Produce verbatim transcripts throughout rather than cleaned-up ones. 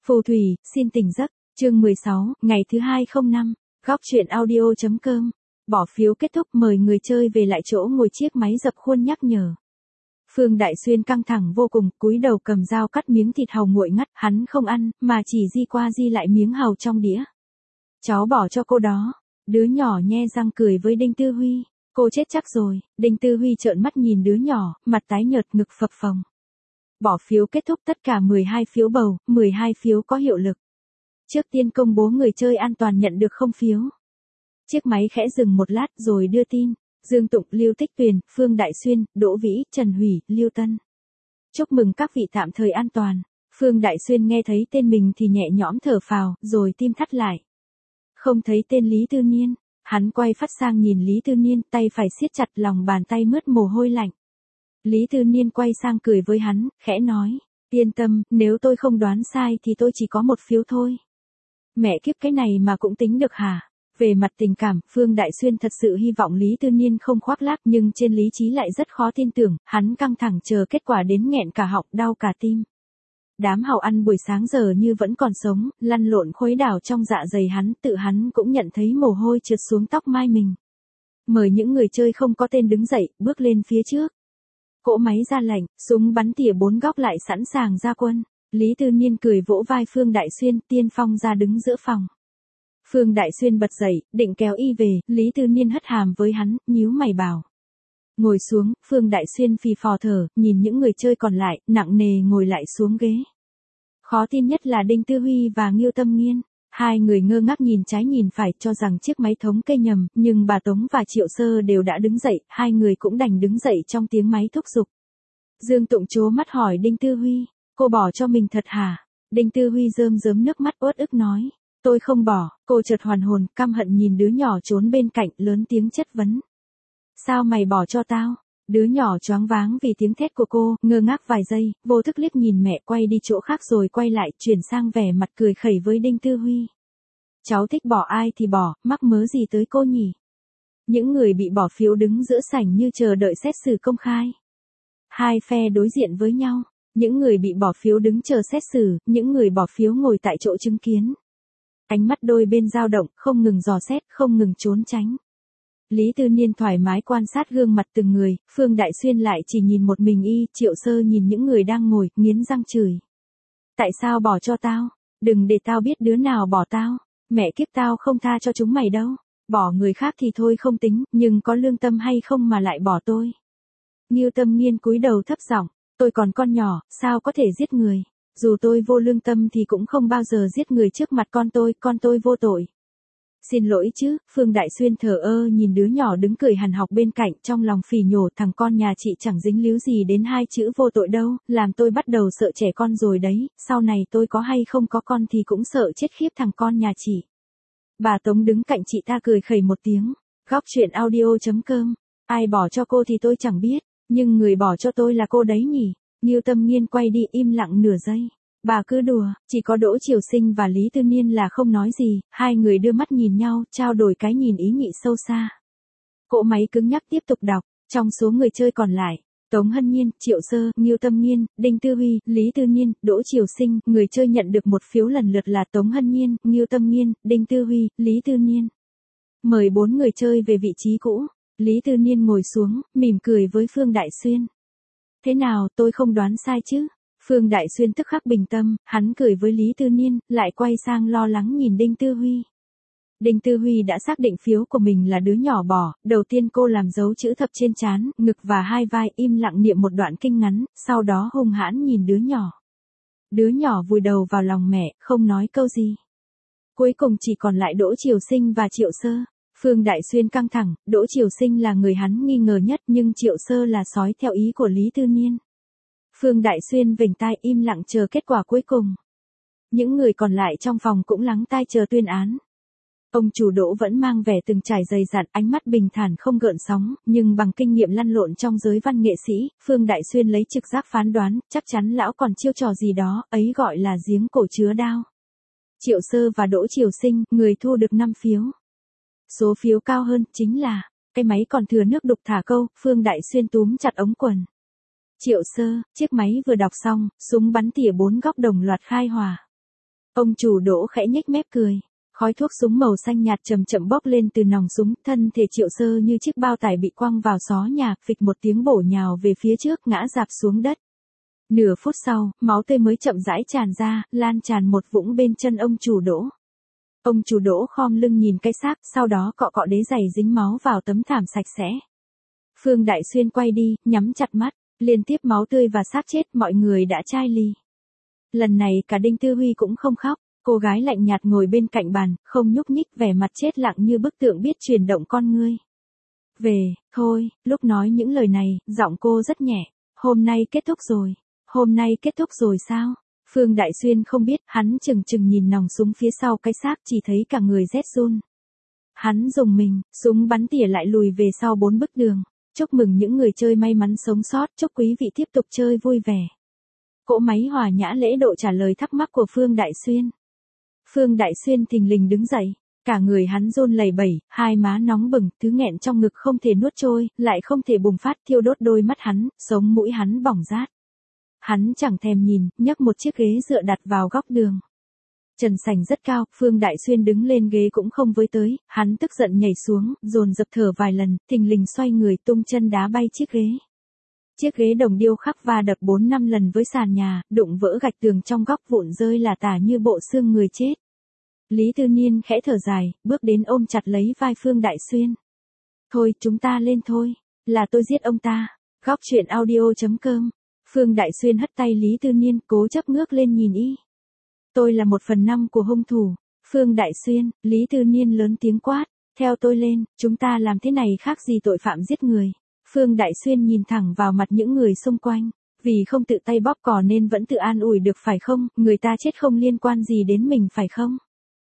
Phù thủy, xin tỉnh giấc, chương mười sáu, ngày thứ hai không năm, góc truyện audio.com. Bỏ phiếu kết thúc, mời người chơi về lại chỗ ngồi, chiếc máy dập khuôn nhắc nhở. Phương Đại Xuyên căng thẳng vô cùng, cúi đầu cầm dao cắt miếng thịt hàu nguội ngắt, hắn không ăn, mà chỉ di qua di lại miếng hàu trong đĩa. Cháu bỏ cho cô đó. Đứa nhỏ nhe răng cười với Đinh Tư Huy. Cô chết chắc rồi. Đinh Tư Huy trợn mắt nhìn đứa nhỏ, mặt tái nhợt, ngực phập phồng. Bỏ phiếu kết thúc, tất cả mười hai phiếu bầu, mười hai phiếu có hiệu lực. Trước tiên công bố người chơi an toàn nhận được không phiếu. Chiếc máy khẽ dừng một lát rồi đưa tin. Dương Tụng, Lưu Tích Tuyền, Phương Đại Xuyên, Đỗ Vĩ, Trần Hủy, Lưu Tân. Chúc mừng các vị tạm thời an toàn. Phương Đại Xuyên nghe thấy tên mình thì nhẹ nhõm thở phào, rồi tim thắt lại. Không thấy tên Lý Tư Niên. Hắn quay phát sang nhìn Lý Tư Niên, tay phải siết chặt, lòng bàn tay mướt mồ hôi lạnh. Lý Tư Niên quay sang cười với hắn, khẽ nói, yên tâm, nếu tôi không đoán sai thì tôi chỉ có một phiếu thôi. Mẹ kiếp, cái này mà cũng tính được hả? Về mặt tình cảm, Phương Đại Xuyên thật sự hy vọng Lý Tư Niên không khoác lác, nhưng trên lý trí lại rất khó tin tưởng, hắn căng thẳng chờ kết quả đến nghẹn cả họng, đau cả tim. Đám hàu ăn buổi sáng giờ như vẫn còn sống, lăn lộn khuấy đảo trong dạ dày hắn, tự hắn cũng nhận thấy mồ hôi trượt xuống tóc mai mình. Mời những người chơi không có tên đứng dậy, bước lên phía trước. Cỗ máy ra lệnh, súng bắn tỉa bốn góc lại sẵn sàng ra quân. Lý Tư Niên cười vỗ vai Phương Đại Xuyên, tiên phong ra đứng giữa phòng. Phương Đại Xuyên bật dậy, định kéo y về, Lý Tư Niên hất hàm với hắn, nhíu mày bảo. Ngồi xuống, Phương Đại Xuyên phì phò thở, nhìn những người chơi còn lại, nặng nề ngồi lại xuống ghế. Khó tin nhất là Đinh Tư Huy và Ngưu Tâm Nghiên. Hai người ngơ ngác nhìn trái nhìn phải, cho rằng chiếc máy thống kê nhầm, nhưng bà Tống và Triệu Sơ đều đã đứng dậy, hai người cũng đành đứng dậy trong tiếng máy thúc giục. Dương Tụng trố mắt hỏi Đinh Tư Huy, cô bỏ cho mình thật hả? Đinh Tư Huy rơm rớm nước mắt uất ức nói, tôi không bỏ. Cô chợt hoàn hồn, căm hận nhìn đứa nhỏ trốn bên cạnh, lớn tiếng chất vấn. Sao mày bỏ cho tao? Đứa nhỏ choáng váng vì tiếng thét của cô, ngơ ngác vài giây, vô thức liếc nhìn mẹ, quay đi chỗ khác rồi quay lại, chuyển sang vẻ mặt cười khẩy với Đinh Tư Huy. Cháu thích bỏ ai thì bỏ, mắc mớ gì tới cô nhỉ? Những người bị bỏ phiếu đứng giữa sảnh như chờ đợi xét xử công khai. Hai phe đối diện với nhau, những người bị bỏ phiếu đứng chờ xét xử, những người bỏ phiếu ngồi tại chỗ chứng kiến. Ánh mắt đôi bên dao động, không ngừng dò xét, không ngừng trốn tránh. Lý Tư Niên thoải mái quan sát gương mặt từng người, Phương Đại Xuyên lại chỉ nhìn một mình y, Triệu Sơ nhìn những người đang ngồi, nghiến răng chửi. Tại sao bỏ cho tao? Đừng để tao biết đứa nào bỏ tao. Mẹ kiếp, tao không tha cho chúng mày đâu. Bỏ người khác thì thôi không tính, nhưng có lương tâm hay không mà lại bỏ tôi? Ngưu Tâm Nghiên cúi đầu thấp giọng, tôi còn con nhỏ, sao có thể giết người? Dù tôi vô lương tâm thì cũng không bao giờ giết người trước mặt con tôi, con tôi vô tội. Xin lỗi chứ, Phương Đại Xuyên thờ ơ nhìn đứa nhỏ đứng cười hằn học bên cạnh, trong lòng phỉ nhổ, thằng con nhà chị chẳng dính líu gì đến hai chữ vô tội đâu, làm tôi bắt đầu sợ trẻ con rồi đấy, sau này tôi có hay không có con thì cũng sợ chết khiếp thằng con nhà chị. Bà Tống đứng cạnh chị ta cười khẩy một tiếng, góc truyện audio.com, ai bỏ cho cô thì tôi chẳng biết, nhưng người bỏ cho tôi là cô đấy nhỉ. Ngưu Tâm Nghiên quay đi im lặng nửa giây. Bà cứ đùa, chỉ có Đỗ Triều Sinh và Lý Tư Niên là không nói gì, hai người đưa mắt nhìn nhau, trao đổi cái nhìn ý nhị sâu xa. Cỗ máy cứng nhắc tiếp tục đọc, trong số người chơi còn lại, Tống Hân Nhiên, Triệu Sơ, Ngưu Tâm Nghiên, Đinh Tư Huy, Lý Tư Niên, Đỗ Triều Sinh, người chơi nhận được một phiếu lần lượt là Tống Hân Nhiên, Ngưu Tâm Nghiên, Đinh Tư Huy, Lý Tư Niên. Mời bốn người chơi về vị trí cũ, Lý Tư Niên ngồi xuống, mỉm cười với Phương Đại Xuyên. Thế nào, tôi không đoán sai chứ? Phương Đại Xuyên tức khắc bình tâm, hắn cười với Lý Tư Niên, lại quay sang lo lắng nhìn Đinh Tư Huy. Đinh Tư Huy đã xác định phiếu của mình là đứa nhỏ bỏ, đầu tiên cô làm dấu chữ thập trên trán, ngực và hai vai, im lặng niệm một đoạn kinh ngắn, sau đó hung hãn nhìn đứa nhỏ. Đứa nhỏ vùi đầu vào lòng mẹ, không nói câu gì. Cuối cùng chỉ còn lại Đỗ Triều Sinh và Triệu Sơ. Phương Đại Xuyên căng thẳng, Đỗ Triều Sinh là người hắn nghi ngờ nhất, nhưng Triệu Sơ là sói theo ý của Lý Tư Niên. Phương Đại Xuyên vểnh tai im lặng chờ kết quả cuối cùng. Những người còn lại trong phòng cũng lắng tai chờ tuyên án. Ông chủ Đỗ vẫn mang vẻ từng trải dày dặn, ánh mắt bình thản không gợn sóng, nhưng bằng kinh nghiệm lăn lộn trong giới văn nghệ sĩ, Phương Đại Xuyên lấy trực giác phán đoán, chắc chắn lão còn chiêu trò gì đó, ấy gọi là giếng cổ chứa đao. Triệu Sơ và Đỗ Triều Sinh, người thu được năm phiếu. Số phiếu cao hơn, chính là, cái máy còn thừa nước đục thả câu, Phương Đại Xuyên túm chặt ống quần. Triệu Sơ, chiếc máy vừa đọc xong, súng bắn tỉa bốn góc đồng loạt khai hỏa. Ông chủ Đỗ khẽ nhếch mép cười. Khói thuốc súng màu xanh nhạt chậm chậm bốc lên từ nòng súng, thân thể Triệu Sơ như chiếc bao tải bị quăng vào xó nhà, phịch một tiếng bổ nhào về phía trước ngã rạp xuống đất. Nửa phút sau, máu tươi mới chậm rãi tràn ra, lan tràn một vũng bên chân ông chủ Đỗ. Ông chủ Đỗ khom lưng nhìn cái xác, sau đó cọ cọ đế giày dính máu vào tấm thảm sạch sẽ. Phương Đại Xuyên quay đi, nhắm chặt mắt, liên tiếp máu tươi và xác chết, mọi người đã chai lì. Lần này cả Đinh Tư Huy cũng không khóc, cô gái lạnh nhạt ngồi bên cạnh bàn, không nhúc nhích, vẻ mặt chết lặng như bức tượng biết chuyển động con ngươi. Về, thôi, lúc nói những lời này, giọng cô rất nhẹ, hôm nay kết thúc rồi, hôm nay kết thúc rồi sao? Phương Đại Xuyên không biết, hắn chừng chừng nhìn nòng súng phía sau cái xác, chỉ thấy cả người rét run. Hắn dùng mình, súng bắn tỉa lại lùi về sau bốn bức đường. Chúc mừng những người chơi may mắn sống sót, chúc quý vị tiếp tục chơi vui vẻ. Cỗ máy hòa nhã lễ độ trả lời thắc mắc của Phương Đại Xuyên. Phương Đại Xuyên thình lình đứng dậy, cả người hắn run lẩy bẩy, hai má nóng bừng, thứ nghẹn trong ngực không thể nuốt trôi, lại không thể bùng phát, thiêu đốt đôi mắt hắn, sống mũi hắn bỏng rát. Hắn chẳng thèm nhìn, nhấc một chiếc ghế dựa đặt vào góc đường. Trần sảnh rất cao, Phương Đại Xuyên đứng lên ghế cũng không với tới, hắn tức giận nhảy xuống, dồn dập thở vài lần, thình lình xoay người tung chân đá bay chiếc ghế. Chiếc ghế đồng điêu khắc va đập bốn năm lần với sàn nhà, đụng vỡ gạch tường trong góc vụn rơi là tả như bộ xương người chết. Lý Tư Niên khẽ thở dài, bước đến ôm chặt lấy vai Phương Đại Xuyên. Thôi, chúng ta lên thôi, là tôi giết ông ta. Góc truyện audio chấm com. Phương Đại Xuyên hất tay Lý Tư Niên, cố chấp ngước lên nhìn y. Tôi là một phần năm của hung thủ. Phương Đại Xuyên, Lý Tư Niên lớn tiếng quát, theo tôi lên, chúng ta làm thế này khác gì tội phạm giết người. Phương Đại Xuyên nhìn thẳng vào mặt những người xung quanh, vì không tự tay bóp cò nên vẫn tự an ủi được phải không, người ta chết không liên quan gì đến mình phải không?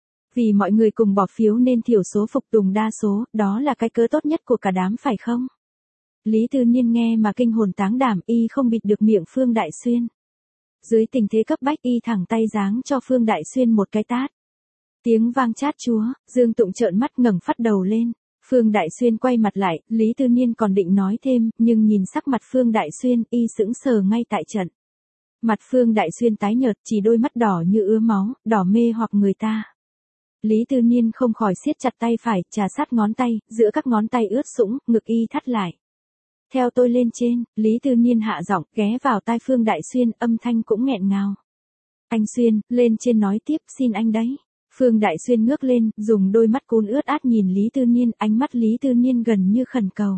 Vì mọi người cùng bỏ phiếu nên thiểu số phục tùng đa số, đó là cái cớ tốt nhất của cả đám phải không? Lý Tư Niên nghe mà kinh hồn táng đảm, y không bịt được miệng Phương Đại Xuyên. Dưới tình thế cấp bách y thẳng tay giáng cho Phương Đại Xuyên một cái tát. Tiếng vang chát chúa, Dương Tụng trợn mắt ngẩng phát đầu lên. Phương Đại Xuyên quay mặt lại, Lý Tư Niên còn định nói thêm, nhưng nhìn sắc mặt Phương Đại Xuyên, y sững sờ ngay tại trận. Mặt Phương Đại Xuyên tái nhợt, chỉ đôi mắt đỏ như ứa máu, đỏ mê hoặc người ta. Lý Tư Niên không khỏi siết chặt tay phải, trà sát ngón tay, giữa các ngón tay ướt sũng, ngực y thắt lại. Theo tôi lên trên, Lý Tư Niên hạ giọng, ghé vào tai Phương Đại Xuyên, âm thanh cũng nghẹn ngào. Anh Xuyên, lên trên nói tiếp, xin anh đấy. Phương Đại Xuyên ngước lên, dùng đôi mắt cún ướt át nhìn Lý Tư Niên, ánh mắt Lý Tư Niên gần như khẩn cầu.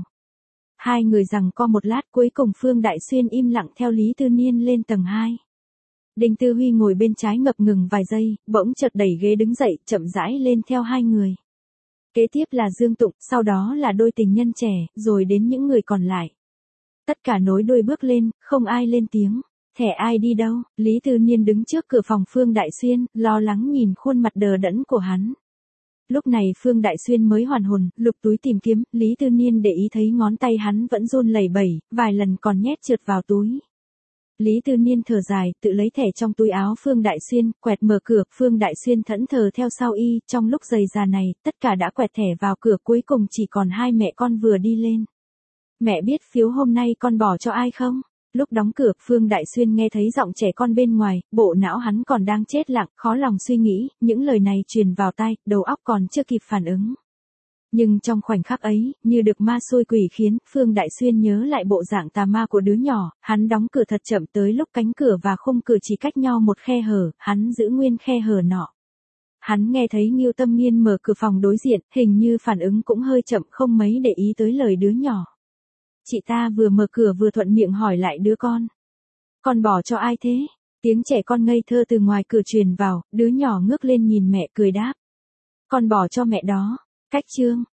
Hai người giằng co một lát, cuối cùng Phương Đại Xuyên im lặng theo Lý Tư Niên lên tầng hai. Đinh Tư Huy ngồi bên trái ngập ngừng vài giây, bỗng chợt đẩy ghế đứng dậy, chậm rãi lên theo hai người. Kế tiếp là Dương Tụng, sau đó là đôi tình nhân trẻ, rồi đến những người còn lại. Tất cả nối đuôi bước lên, không ai lên tiếng. Thẻ ai đi đâu? Lý Tư Niên đứng trước cửa phòng Phương Đại Xuyên, lo lắng nhìn khuôn mặt đờ đẫn của hắn. Lúc này Phương Đại Xuyên mới hoàn hồn, lục túi tìm kiếm, Lý Tư Niên để ý thấy ngón tay hắn vẫn run lẩy bẩy, vài lần còn nhét trượt vào túi. Lý Tư Niên thở dài, tự lấy thẻ trong túi áo Phương Đại Xuyên, quẹt mở cửa, Phương Đại Xuyên thẫn thờ theo sau y, trong lúc giày già này, tất cả đã quẹt thẻ vào cửa, cuối cùng chỉ còn hai mẹ con vừa đi lên. Mẹ biết phiếu hôm nay con bỏ cho ai không? Lúc đóng cửa, Phương Đại Xuyên nghe thấy giọng trẻ con bên ngoài, bộ não hắn còn đang chết lặng, khó lòng suy nghĩ, những lời này truyền vào tai, đầu óc còn chưa kịp phản ứng. Nhưng trong khoảnh khắc ấy, như được ma xôi quỷ khiến, Phương Đại Xuyên nhớ lại bộ dạng tà ma của đứa nhỏ, hắn đóng cửa thật chậm tới lúc cánh cửa và khung cửa chỉ cách nhau một khe hở, hắn giữ nguyên khe hở nọ. Hắn nghe thấy Ngưu Tâm Nghiên mở cửa phòng đối diện, hình như phản ứng cũng hơi chậm, không mấy để ý tới lời đứa nhỏ. Chị ta vừa mở cửa vừa thuận miệng hỏi lại đứa con. Con bỏ cho ai thế? Tiếng trẻ con ngây thơ từ ngoài cửa truyền vào, đứa nhỏ ngước lên nhìn mẹ cười đáp. Con bỏ cho mẹ đó. Cách chương.